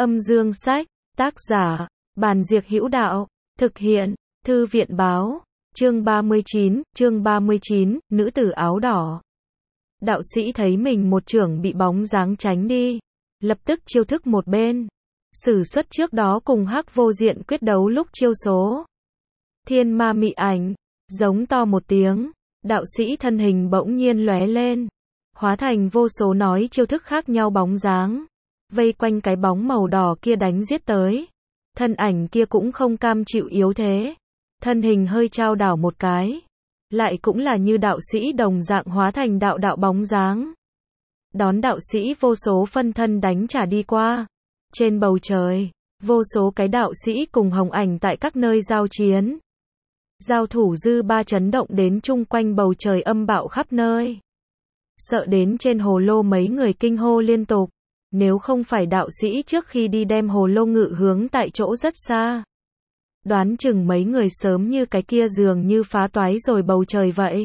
Âm dương sách, tác giả, Bàn Diệc Hữu Đạo, thực hiện, Thư viện báo, chương 39, nữ tử áo đỏ. Đạo sĩ thấy mình một chưởng bị bóng dáng tránh đi, lập tức chiêu thức một bên, sử xuất trước đó cùng Hắc Vô Diện quyết đấu lúc chiêu số. Thiên ma mị ảnh, giống to một tiếng, đạo sĩ thân hình bỗng nhiên lóe lên, hóa thành vô số nói chiêu thức khác nhau bóng dáng, vây quanh cái bóng màu đỏ kia đánh giết tới. Thân ảnh kia cũng không cam chịu yếu thế, thân hình hơi chao đảo một cái, lại cũng là như đạo sĩ đồng dạng hóa thành đạo đạo bóng dáng. Đón đạo sĩ vô số phân thân đánh trả đi qua. Trên bầu trời, vô số cái đạo sĩ cùng hồng ảnh tại các nơi giao chiến. Giao thủ dư ba chấn động đến chung quanh bầu trời âm bạo khắp nơi. Sợ đến trên hồ lô mấy người kinh hô liên tục. Nếu không phải đạo sĩ trước khi đi đem hồ lô ngự hướng tại chỗ rất xa, đoán chừng mấy người sớm như cái kia dường như phá toái rồi bầu trời vậy.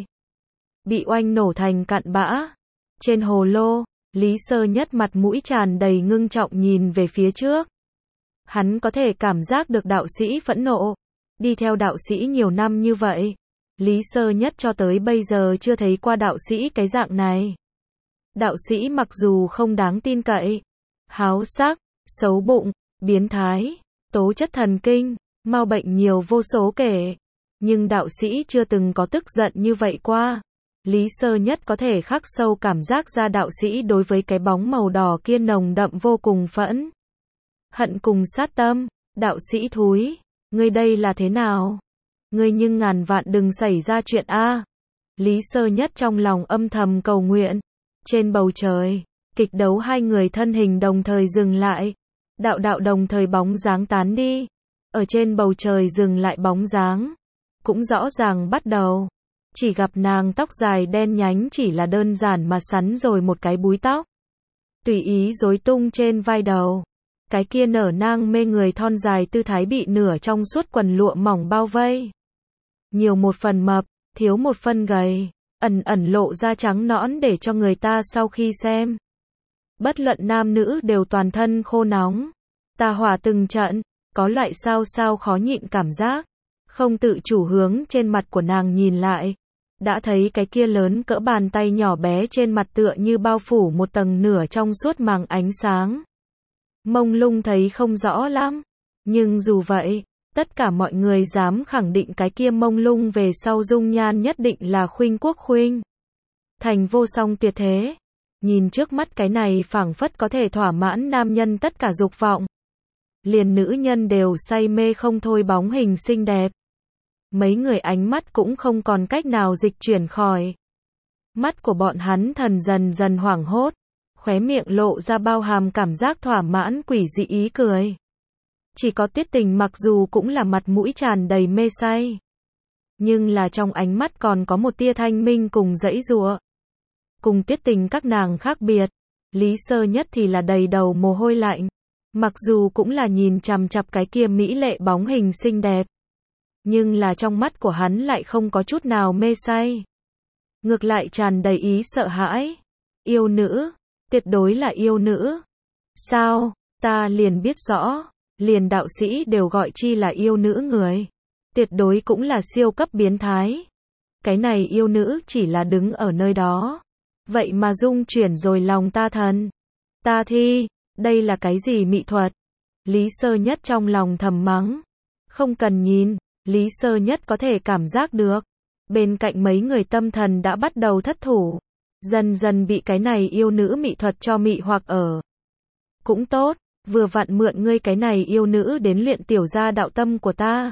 Bị oanh nổ thành cặn bã. Trên hồ lô, Lý Sơ Nhất mặt mũi tràn đầy ngưng trọng nhìn về phía trước. Hắn có thể cảm giác được đạo sĩ phẫn nộ. Đi theo đạo sĩ nhiều năm như vậy, Lý Sơ Nhất cho tới bây giờ chưa thấy qua đạo sĩ cái dạng này. Đạo sĩ mặc dù không đáng tin cậy, háo sắc, xấu bụng, biến thái, tố chất thần kinh, mau bệnh nhiều vô số kể, nhưng đạo sĩ chưa từng có tức giận như vậy qua. Lý Sơ Nhất có thể khắc sâu cảm giác ra đạo sĩ đối với cái bóng màu đỏ kia nồng đậm vô cùng phẫn hận cùng sát tâm. Đạo sĩ thúi, ngươi đây là thế nào? Ngươi nhưng ngàn vạn đừng xảy ra chuyện a. Lý Sơ Nhất trong lòng âm thầm cầu nguyện. Trên bầu trời, kịch đấu hai người thân hình đồng thời dừng lại. Đạo đạo đồng thời bóng dáng tán đi. Ở trên bầu trời dừng lại bóng dáng, cũng rõ ràng bắt đầu. Chỉ gặp nàng tóc dài đen nhánh chỉ là đơn giản mà sắn rồi một cái búi tóc, tùy ý rối tung trên vai đầu. Cái kia nở nang mê người thon dài tư thái bị nửa trong suốt quần lụa mỏng bao vây. Nhiều một phần mập, thiếu một phần gầy, ẩn ẩn lộ ra trắng nõn để cho người ta sau khi xem, bất luận nam nữ đều toàn thân khô nóng. Tà hỏa từng trận, có loại sao sao khó nhịn cảm giác. Không tự chủ hướng trên mặt của nàng nhìn lại, đã thấy cái kia lớn cỡ bàn tay nhỏ bé trên mặt tựa như bao phủ một tầng nửa trong suốt màng ánh sáng. Mông lung thấy không rõ lắm, nhưng dù vậy, tất cả mọi người dám khẳng định cái kia mông lung về sau dung nhan nhất định là khuynh quốc khuynh thành vô song tuyệt thế. Nhìn trước mắt cái này phảng phất có thể thỏa mãn nam nhân tất cả dục vọng, liền nữ nhân đều say mê không thôi bóng hình xinh đẹp. Mấy người ánh mắt cũng không còn cách nào dịch chuyển khỏi. Mắt của bọn hắn thần dần dần hoảng hốt, khóe miệng lộ ra bao hàm cảm giác thỏa mãn quỷ dị ý cười. Chỉ có Tuyết Tình mặc dù cũng là mặt mũi tràn đầy mê say, nhưng là trong ánh mắt còn có một tia thanh minh cùng giãy giụa. Cùng Tuyết Tình các nàng khác biệt, Lý Sơ Nhất thì là đầy đầu mồ hôi lạnh. Mặc dù cũng là nhìn chằm chằm cái kia mỹ lệ bóng hình xinh đẹp, nhưng là trong mắt của hắn lại không có chút nào mê say. Ngược lại tràn đầy ý sợ hãi. Yêu nữ, tuyệt đối là yêu nữ. Sao, ta liền biết rõ, liền đạo sĩ đều gọi chi là yêu nữ người. Tuyệt đối cũng là siêu cấp biến thái. Cái này yêu nữ chỉ là đứng ở nơi đó, vậy mà dung chuyển rồi lòng ta thần. Ta thi, đây là cái gì mỹ thuật? Lý Sơ Nhất trong lòng thầm mắng. Không cần nhìn, Lý Sơ Nhất có thể cảm giác được. Bên cạnh mấy người tâm thần đã bắt đầu thất thủ. Dần dần bị cái này yêu nữ mỹ thuật cho mị hoặc ở. Cũng tốt, vừa vặn mượn ngươi cái này yêu nữ đến luyện tiểu gia đạo tâm của ta.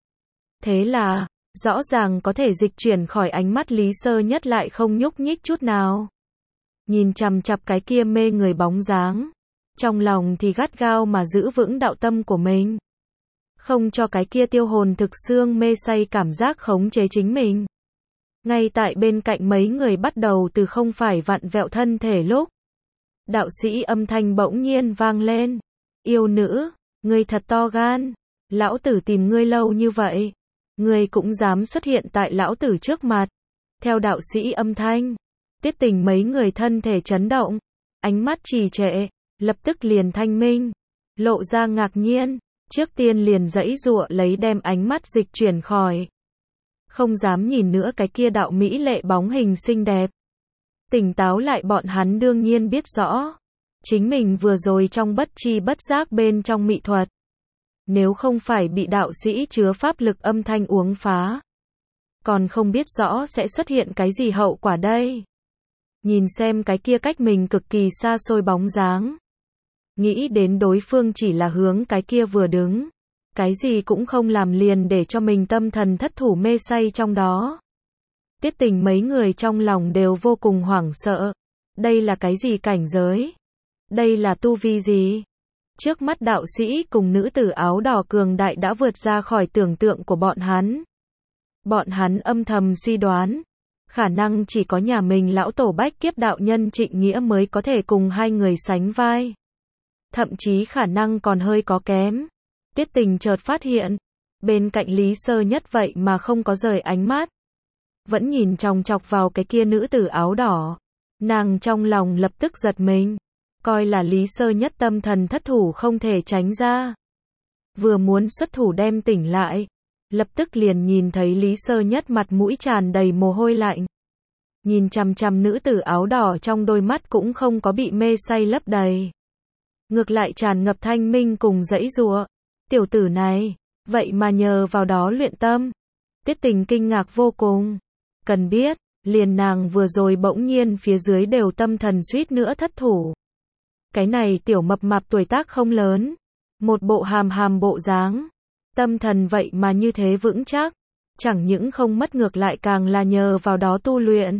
Thế là, rõ ràng có thể dịch chuyển khỏi ánh mắt Lý Sơ Nhất lại không nhúc nhích chút nào. Nhìn chằm chằm cái kia mê người bóng dáng. Trong lòng thì gắt gao mà giữ vững đạo tâm của mình. Không cho cái kia tiêu hồn thực xương mê say cảm giác khống chế chính mình. Ngay tại bên cạnh mấy người bắt đầu từ không phải vặn vẹo thân thể lúc, đạo sĩ âm thanh bỗng nhiên vang lên. Yêu nữ, ngươi thật to gan. Lão tử tìm ngươi lâu như vậy, ngươi cũng dám xuất hiện tại lão tử trước mặt. Theo đạo sĩ âm thanh, Tuyết Tình mấy người thân thể chấn động, ánh mắt trì trệ, lập tức liền thanh minh. lộ ra ngạc nhiên, trước tiên liền giãy giụa lấy đem ánh mắt dịch chuyển khỏi. Không dám nhìn nữa cái kia đạo mỹ lệ bóng hình xinh đẹp. Tỉnh táo lại bọn hắn đương nhiên biết rõ. Chính mình vừa rồi trong bất tri bất giác bên trong mỹ thuật. Nếu không phải bị đạo sĩ chứa pháp lực âm thanh uống phá. Còn không biết rõ sẽ xuất hiện cái gì hậu quả đây. Nhìn xem cái kia cách mình cực kỳ xa xôi bóng dáng. Nghĩ đến đối phương chỉ là hướng cái kia vừa đứng. Cái gì cũng không làm liền để cho mình tâm thần thất thủ mê say trong đó. Tiết Tình mấy người trong lòng đều vô cùng hoảng sợ. Đây là cái gì cảnh giới? Đây là tu vi gì? Trước mắt đạo sĩ cùng nữ tử áo đỏ cường đại đã vượt ra khỏi tưởng tượng của bọn hắn. Bọn hắn âm thầm suy đoán. Khả năng chỉ có nhà mình lão tổ bách kiếp đạo nhân Trịnh Nghĩa mới có thể cùng hai người sánh vai. Thậm chí khả năng còn hơi có kém. Tiết Tình chợt phát hiện. Bên cạnh Lý Sơ Nhất vậy mà không có rời ánh mắt. Vẫn nhìn chòng chọc vào cái kia nữ tử áo đỏ. Nàng trong lòng lập tức giật mình. Coi là Lý Sơ Nhất tâm thần thất thủ không thể tránh ra. Vừa muốn xuất thủ đem tỉnh lại. Lập tức liền nhìn thấy Lý Sơ Nhất mặt mũi tràn đầy mồ hôi lạnh. Nhìn chằm chằm nữ tử áo đỏ trong đôi mắt cũng không có bị mê say lấp đầy. Ngược lại tràn ngập thanh minh cùng giãy giụa. Tiểu tử này, vậy mà nhờ vào đó luyện tâm. Tiết Tình kinh ngạc vô cùng. Cần biết, liền nàng vừa rồi bỗng nhiên phía dưới đều tâm thần suýt nữa thất thủ. Cái này tiểu mập mạp tuổi tác không lớn. Một bộ hàm bộ dáng. Tâm thần vậy mà như thế vững chắc. Chẳng những không mất ngược lại càng là nhờ vào đó tu luyện.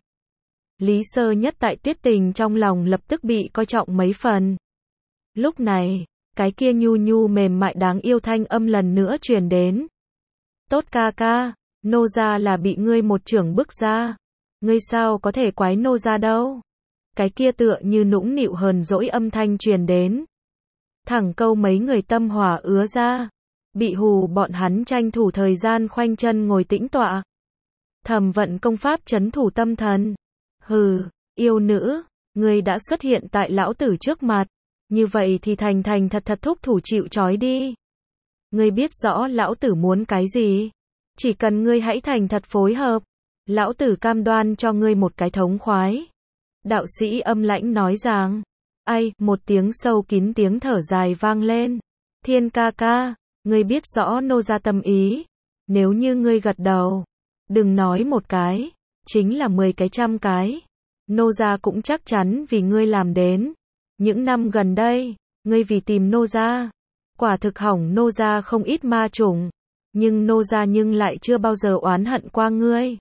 Lý Sơ Nhất tại Tiết Tình trong lòng lập tức bị coi trọng mấy phần. Lúc này, cái kia nhu nhu mềm mại đáng yêu thanh âm lần nữa truyền đến. Tốt ca ca, nô gia là bị ngươi một chưởng bức ra. Ngươi sao có thể quái nô gia đâu. Cái kia tựa như nũng nịu hờn dỗi âm thanh truyền đến. Thẳng câu mấy người tâm hỏa ứa ra. Bị hù bọn hắn tranh thủ thời gian khoanh chân ngồi tĩnh tọa. Thầm vận công pháp trấn thủ tâm thần. Hừ, yêu nữ, ngươi đã xuất hiện tại lão tử trước mặt. Như vậy thì thành thật thúc thủ chịu trói đi. Ngươi biết rõ lão tử muốn cái gì. Chỉ cần ngươi hãy thành thật phối hợp. Lão tử cam đoan cho ngươi một cái thống khoái. Đạo sĩ âm lãnh nói rằng. Ai, một tiếng sâu kín tiếng thở dài vang lên. Thiên ca ca, ngươi biết rõ nô gia tâm ý. Nếu như ngươi gật đầu. Đừng nói một cái. Chính là 10 cái 100 cái. Nô gia cũng chắc chắn vì ngươi làm đến. Những năm gần đây, ngươi vì tìm nô gia. Quả thực hỏng nô gia không ít ma chủng. Nhưng nô gia lại chưa bao giờ oán hận qua ngươi.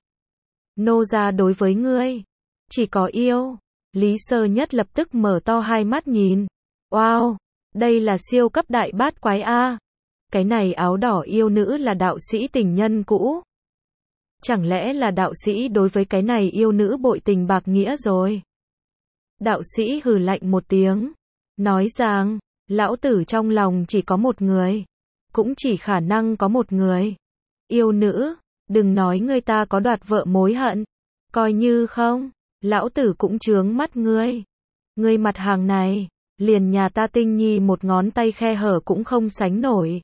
Nô gia đối với ngươi. Chỉ có yêu. Lý Sơ Nhất lập tức mở to hai mắt nhìn. Wow, đây là siêu cấp đại bát quái A. Cái này áo đỏ yêu nữ là đạo sĩ tình nhân cũ. Chẳng lẽ là đạo sĩ đối với cái này yêu nữ bội tình bạc nghĩa rồi? Đạo sĩ hừ lạnh một tiếng. Nói rằng, lão tử trong lòng chỉ có một người. Cũng chỉ khả năng có một người. Yêu nữ, đừng nói ngươi ta có đoạt vợ mối hận. Coi như không, lão tử cũng chướng mắt ngươi. Ngươi mặt hàng này, liền nhà ta Tinh Nhi một ngón tay khe hở cũng không sánh nổi.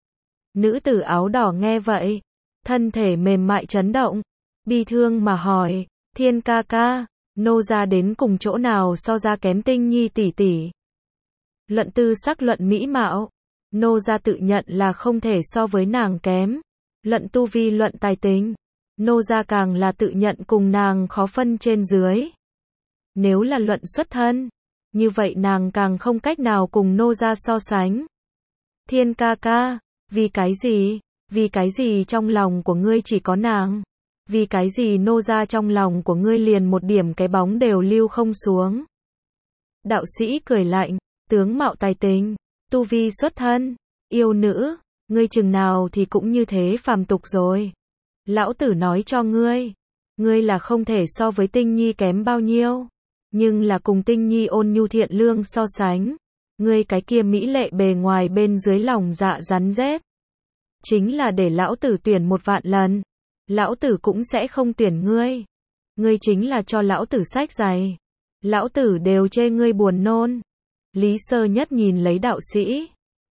Nữ tử áo đỏ nghe vậy. Thân thể mềm mại chấn động. Bi thương mà hỏi, Thiên ca ca, nô gia đến cùng chỗ nào so ra kém Tinh Nhi tỷ tỷ. Luận tư sắc luận mỹ mạo. Nô gia tự nhận là không thể so với nàng kém. Luận tu vi luận tài tình. Nô gia càng là tự nhận cùng nàng khó phân trên dưới. Nếu là luận xuất thân. Như vậy nàng càng không cách nào cùng nô gia so sánh. Thiên ca ca, vì cái gì? Vì cái gì trong lòng của ngươi chỉ có nàng? Vì cái gì nô gia trong lòng của ngươi liền một điểm cái bóng đều lưu không xuống? Đạo sĩ cười lạnh, tướng mạo tài tình, tu vi xuất thân, yêu nữ, ngươi chừng nào thì cũng như thế phàm tục rồi. Lão tử nói cho ngươi, ngươi là không thể so với Tinh Nhi kém bao nhiêu, nhưng là cùng Tinh Nhi ôn nhu thiện lương so sánh, ngươi cái kia mỹ lệ bề ngoài bên dưới lòng dạ rắn rết. Chính là để lão tử tuyển 1.000.000 lần. Lão tử cũng sẽ không tuyển ngươi. Ngươi chính là cho lão tử sách giày. Lão tử đều chê ngươi buồn nôn. Lý Sơ Nhất nhìn lấy đạo sĩ.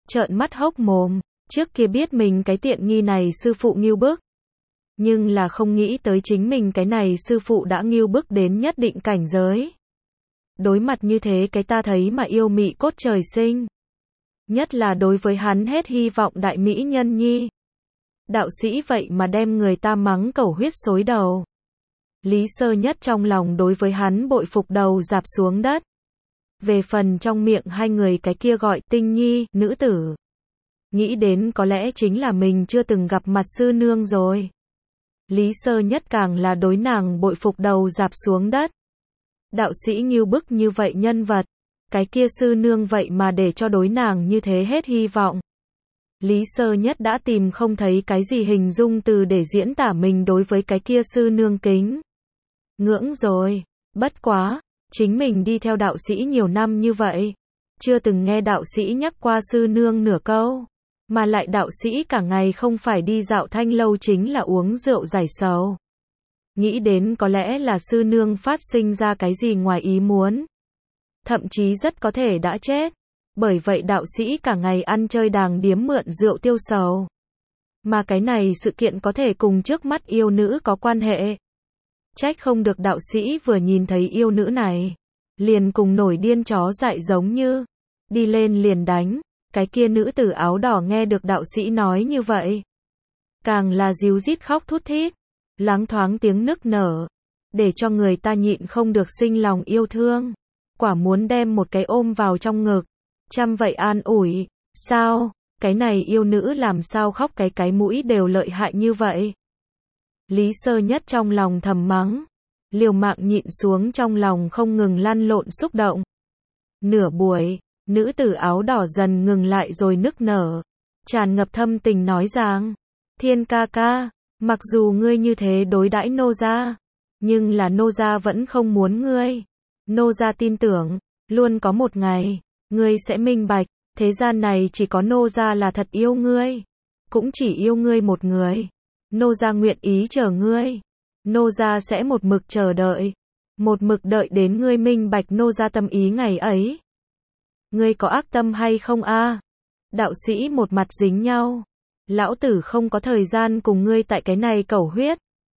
trợn mắt hốc mồm, trước kia biết mình cái tiện nghi này sư phụ nghêu bức. Nhưng là không nghĩ tới chính mình cái này sư phụ đã nghêu bức đến nhất định cảnh giới. Đối mặt như thế cái ta thấy mà yêu mị cốt trời sinh. Nhất là đối với hắn hết hy vọng đại mỹ nhân nhi. Đạo sĩ vậy mà đem người ta mắng cẩu huyết xối đầu. Lý Sơ Nhất trong lòng đối với hắn bội phục đầu rạp xuống đất. Về phần trong miệng hai người cái kia gọi Tinh Nhi, nữ tử. Nghĩ đến có lẽ chính là mình chưa từng gặp mặt sư nương rồi. Lý Sơ Nhất càng là đối nàng bội phục đầu rạp xuống đất. Đạo sĩ nghêu bức như vậy nhân vật. Cái kia sư nương vậy mà để cho đối nàng như thế hết hy vọng. Lý Sơ Nhất đã tìm không thấy cái gì hình dung từ để diễn tả mình đối với cái kia sư nương kính. Ngưỡng rồi, bất quá, chính mình đi theo đạo sĩ nhiều năm như vậy. Chưa từng nghe đạo sĩ nhắc qua sư nương nửa câu. Mà lại đạo sĩ cả ngày không phải đi dạo thanh lâu chính là uống rượu giải sầu. Nghĩ đến có lẽ là sư nương phát sinh ra cái gì ngoài ý muốn. Thậm chí rất có thể đã chết. Bởi vậy đạo sĩ cả ngày ăn chơi đàng điếm mượn rượu tiêu sầu. Mà cái này sự kiện có thể cùng trước mắt yêu nữ có quan hệ. Trách không được đạo sĩ vừa nhìn thấy yêu nữ này. Liền cùng nổi điên chó dại giống như. Đi lên liền đánh. Cái kia nữ tử áo đỏ nghe được đạo sĩ nói như vậy. Càng là ríu rít khóc thút thít. Loáng thoáng tiếng nức nở. Để cho người ta nhịn không được sinh lòng yêu thương. Quả muốn đem một cái ôm vào trong ngực. Chăm vậy an ủi. Sao, cái này yêu nữ làm sao khóc cái mũi đều lợi hại như vậy. Lý Sơ Nhất trong lòng thầm mắng. Liều mạng nhịn xuống trong lòng không ngừng lăn lộn xúc động. Nửa buổi, nữ tử áo đỏ dần ngừng lại rồi nức nở. Tràn ngập thâm tình nói rằng. Thiên ca ca, mặc dù ngươi như thế đối đãi nô gia. Nhưng là nô gia vẫn không muốn ngươi. Nô gia tin tưởng, luôn có một ngày. Ngươi sẽ minh bạch, thế gian này chỉ có nô gia là thật yêu ngươi. Cũng chỉ yêu ngươi một người. Nô gia nguyện ý chờ ngươi. Nô gia sẽ một mực chờ đợi. Một mực đợi đến ngươi minh bạch nô gia tâm ý ngày ấy. Ngươi có ác tâm hay không a? Đạo sĩ một mặt dính nhau. Lão tử không có thời gian cùng ngươi tại cái này cẩu huyết.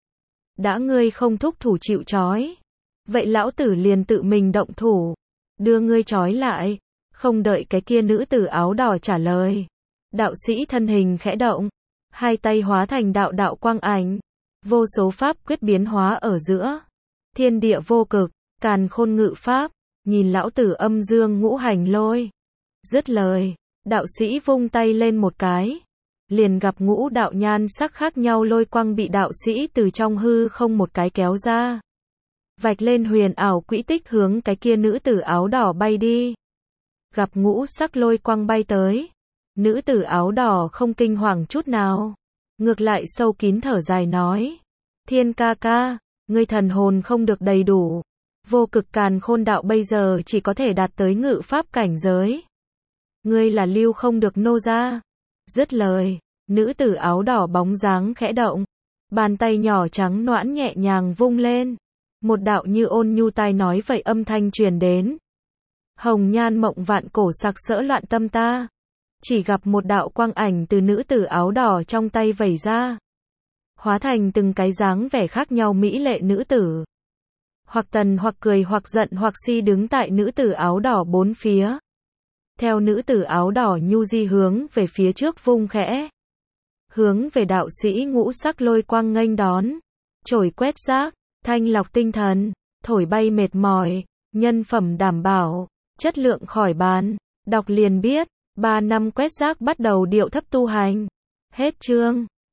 Đã ngươi không thúc thủ chịu trói. Vậy lão tử liền tự mình động thủ. Đưa ngươi trói lại. Không đợi cái kia nữ tử áo đỏ trả lời. Đạo sĩ thân hình khẽ động. Hai tay hóa thành đạo đạo quang ảnh. Vô số pháp quyết biến hóa ở giữa. Thiên địa vô cực, càn khôn ngự pháp. Nhìn lão tử âm dương ngũ hành lôi. Dứt lời, đạo sĩ vung tay lên một cái. Liền gặp ngũ đạo nhan sắc khác nhau lôi quang bị đạo sĩ từ trong hư không một cái kéo ra. Vạch lên huyền ảo quỹ tích hướng cái kia nữ tử áo đỏ bay đi. Gặp ngũ sắc lôi quang bay tới. Nữ tử áo đỏ không kinh hoàng chút nào. Ngược lại sâu kín thở dài nói. Thiên ca ca, ngươi thần hồn không được đầy đủ. Vô cực càn khôn đạo bây giờ chỉ có thể đạt tới ngự pháp cảnh giới. Ngươi là lưu không được nô gia. Dứt lời, nữ tử áo đỏ bóng dáng khẽ động. Bàn tay nhỏ trắng nõn nhẹ nhàng vung lên. Một đạo như ôn nhu tai nói vậy âm thanh truyền đến. Hồng nhan mộng vạn cổ sặc sỡ loạn tâm ta. Chỉ gặp một đạo quang ảnh từ nữ tử áo đỏ trong tay vẩy ra. Hóa thành từng cái dáng vẻ khác nhau mỹ lệ nữ tử. Hoặc tần hoặc cười hoặc giận hoặc si đứng tại nữ tử áo đỏ bốn phía. Theo nữ tử áo đỏ nhu di hướng về phía trước vung khẽ. Hướng về đạo sĩ ngũ sắc lôi quang nghênh đón. Chổi quét rác, thanh lọc tinh thần, thổi bay mệt mỏi, nhân phẩm đảm bảo, chất lượng khỏi bàn. Đọc liền biết, 3 năm quét rác bắt đầu điệu thấp tu hành. Hết chương.